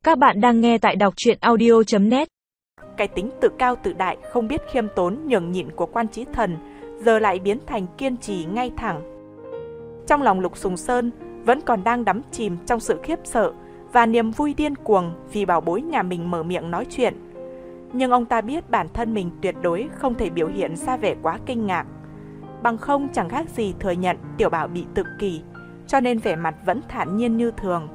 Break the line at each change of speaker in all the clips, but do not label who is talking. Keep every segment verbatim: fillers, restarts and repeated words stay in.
Các bạn đang nghe tại đọc truyện audio chấm net.
Cái tính tự cao tự đại, không biết khiêm tốn nhường nhịn của Quan Chí Thần giờ lại biến thành kiên trì ngay thẳng. Trong lòng Lục Sùng Sơn vẫn còn đang đắm chìm trong sự khiếp sợ và niềm vui điên cuồng vì bảo bối nhà mình mở miệng nói chuyện. Nhưng ông ta biết bản thân mình tuyệt đối không thể biểu hiện ra vẻ quá kinh ngạc. Bằng không chẳng khác gì thừa nhận Tiểu Bảo bị tự kỷ, cho nên vẻ mặt vẫn thản nhiên như thường.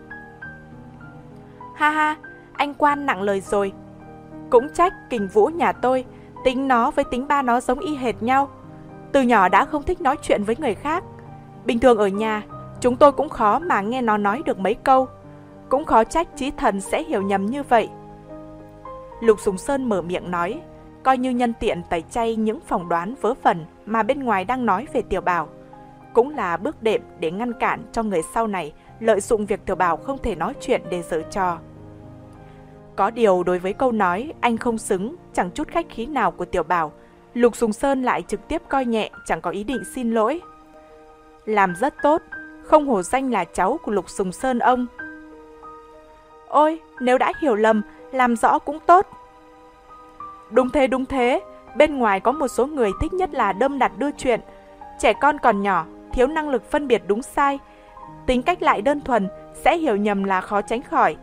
Ha ha, anh Quan nặng lời rồi. Cũng trách Kình Vũ nhà tôi, tính nó với tính ba nó giống y hệt nhau. Từ nhỏ đã không thích nói chuyện với người khác. Bình thường ở nhà, chúng tôi cũng khó mà nghe nó nói được mấy câu. Cũng khó trách Chí Thần sẽ hiểu nhầm như vậy. Lục Sùng Sơn mở miệng nói, coi như nhân tiện tẩy chay những phỏng đoán vớ vẩn mà bên ngoài đang nói về Tiểu Bảo. Cũng là bước đệm để ngăn cản cho người sau này lợi dụng việc Tiểu Bảo không thể nói chuyện để giở trò. Có điều đối với câu nói anh không xứng, chẳng chút khách khí nào của Tiểu Bảo, Lục Sùng Sơn lại trực tiếp coi nhẹ, chẳng có ý định xin lỗi. Làm rất tốt, không hổ danh là cháu của Lục Sùng Sơn ông. Ôi, nếu đã hiểu lầm, làm rõ cũng tốt. Đúng thế, đúng thế, bên ngoài có một số người thích nhất là đâm đặt đưa chuyện. Trẻ con còn nhỏ, thiếu năng lực phân biệt đúng sai, tính cách lại đơn thuần, sẽ hiểu nhầm là khó tránh khỏi.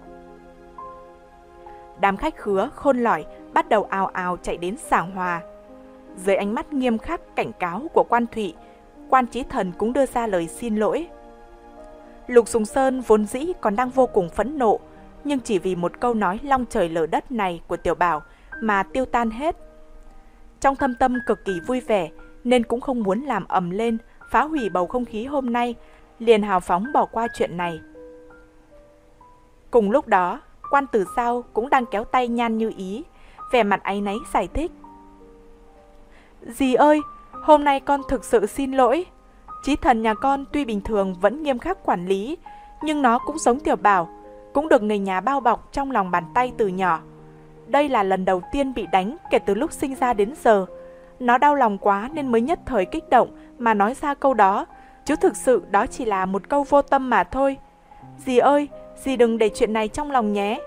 Đám khách khứa khôn lỏi bắt đầu ào ào chạy đến giảng hòa. Dưới ánh mắt nghiêm khắc cảnh cáo của Quan Thụy, Quan Chí Thần cũng đưa ra lời xin lỗi. Lục Sùng Sơn vốn dĩ còn đang vô cùng phẫn nộ, nhưng chỉ vì một câu nói long trời lở đất này của Tiểu Bảo mà tiêu tan hết. Trong thâm tâm cực kỳ vui vẻ nên cũng không muốn làm ầm lên, phá hủy bầu không khí hôm nay, liền hào phóng bỏ qua chuyện này. Cùng lúc đó, Quan Tử Giao cũng đang kéo tay Nhan Như Ý, vẻ mặt áy náy giải thích. Dì ơi, hôm nay con thực sự xin lỗi. Chí Thần nhà con tuy bình thường vẫn nghiêm khắc quản lý, nhưng nó cũng giống Tiểu Bảo, cũng được người nhà bao bọc trong lòng bàn tay từ nhỏ. Đây là lần đầu tiên bị đánh kể từ lúc sinh ra đến giờ. Nó đau lòng quá nên mới nhất thời kích động mà nói ra câu đó, chứ thực sự đó chỉ là một câu vô tâm mà thôi. Dì ơi, dì đừng để chuyện này trong lòng nhé.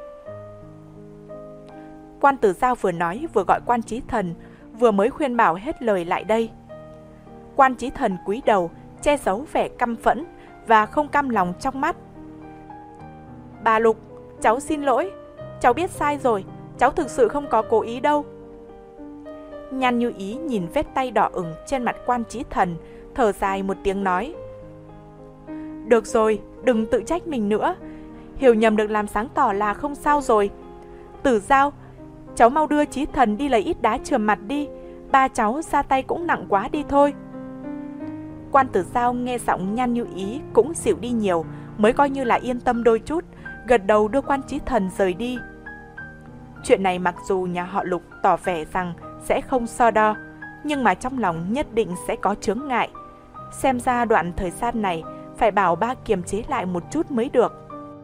Quan Tử Giao vừa nói vừa gọi Quan Chí Thần, vừa mới khuyên bảo hết lời lại đây. Quan Chí Thần cúi đầu, che giấu vẻ căm phẫn và không cam lòng trong mắt. Bà Lục, cháu xin lỗi, cháu biết sai rồi, cháu thực sự không có cố ý đâu. Nhan Như Ý nhìn vết tay đỏ ửng trên mặt Quan Chí Thần, thở dài một tiếng nói. Được rồi, đừng tự trách mình nữa, hiểu nhầm được làm sáng tỏ là không sao rồi. Tử Giao, cháu mau đưa Chí Thần đi lấy ít đá chườm mặt đi, ba cháu ra tay cũng nặng quá đi thôi. Quan Tử Giao nghe giọng Nhan Như Ý cũng xỉu đi nhiều, mới coi như là yên tâm đôi chút, gật đầu đưa Quan Chí Thần rời đi. Chuyện này mặc dù nhà họ Lục tỏ vẻ rằng sẽ không so đo, nhưng mà trong lòng nhất định sẽ có chướng ngại. Xem ra đoạn thời gian này phải bảo ba kiềm chế lại một chút mới được.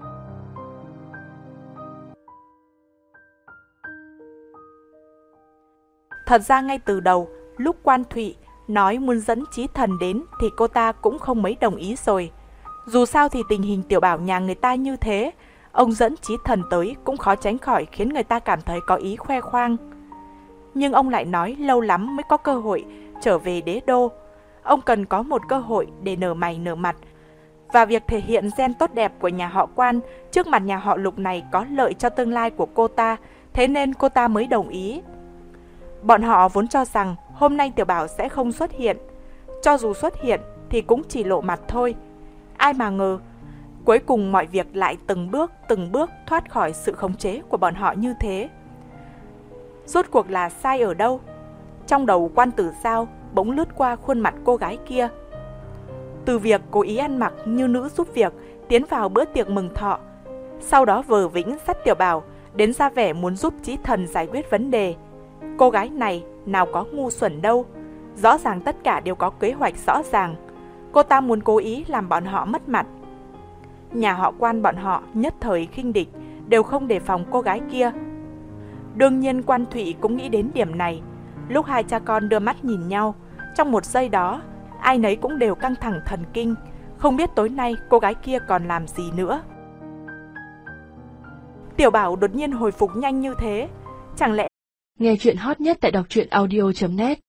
Thật ra ngay từ đầu, lúc Quan Thụy nói muốn dẫn Chí Thần đến thì cô ta cũng không mấy đồng ý rồi. Dù sao thì tình hình Tiểu Bảo nhà người ta như thế, ông dẫn Chí Thần tới cũng khó tránh khỏi khiến người ta cảm thấy có ý khoe khoang. Nhưng ông lại nói lâu lắm mới có cơ hội trở về đế đô. Ông cần có một cơ hội để nở mày nở mặt. Và việc thể hiện gen tốt đẹp của nhà họ Quan trước mặt nhà họ Lục này có lợi cho tương lai của cô ta, thế nên cô ta mới đồng ý. Bọn họ vốn cho rằng hôm nay Tiểu Bảo sẽ không xuất hiện. Cho dù xuất hiện thì cũng chỉ lộ mặt thôi. Ai mà ngờ, cuối cùng mọi việc lại từng bước từng bước thoát khỏi sự khống chế của bọn họ như thế. Rốt cuộc là sai ở đâu? Trong đầu Quan Tử Giao bỗng lướt qua khuôn mặt cô gái kia. Từ việc cố ý ăn mặc như nữ giúp việc tiến vào bữa tiệc mừng thọ, sau đó vờ vĩnh dắt Tiểu Bảo đến ra vẻ muốn giúp Chí Thần giải quyết vấn đề. Cô gái này nào có ngu xuẩn đâu, rõ ràng tất cả đều có kế hoạch rõ ràng. Cô ta muốn cố ý làm bọn họ mất mặt. Nhà họ Quan bọn họ nhất thời khinh địch, đều không đề phòng cô gái kia. Đương nhiên Quan Thụy cũng nghĩ đến điểm này. Lúc hai cha con đưa mắt nhìn nhau, trong một giây đó, ai nấy cũng đều căng thẳng thần kinh, không biết tối nay cô gái kia còn làm gì nữa. Tiểu Bảo đột nhiên hồi phục nhanh như thế, chẳng lẽ...
Nghe chuyện hot nhất tại đọc truyện audio chấm net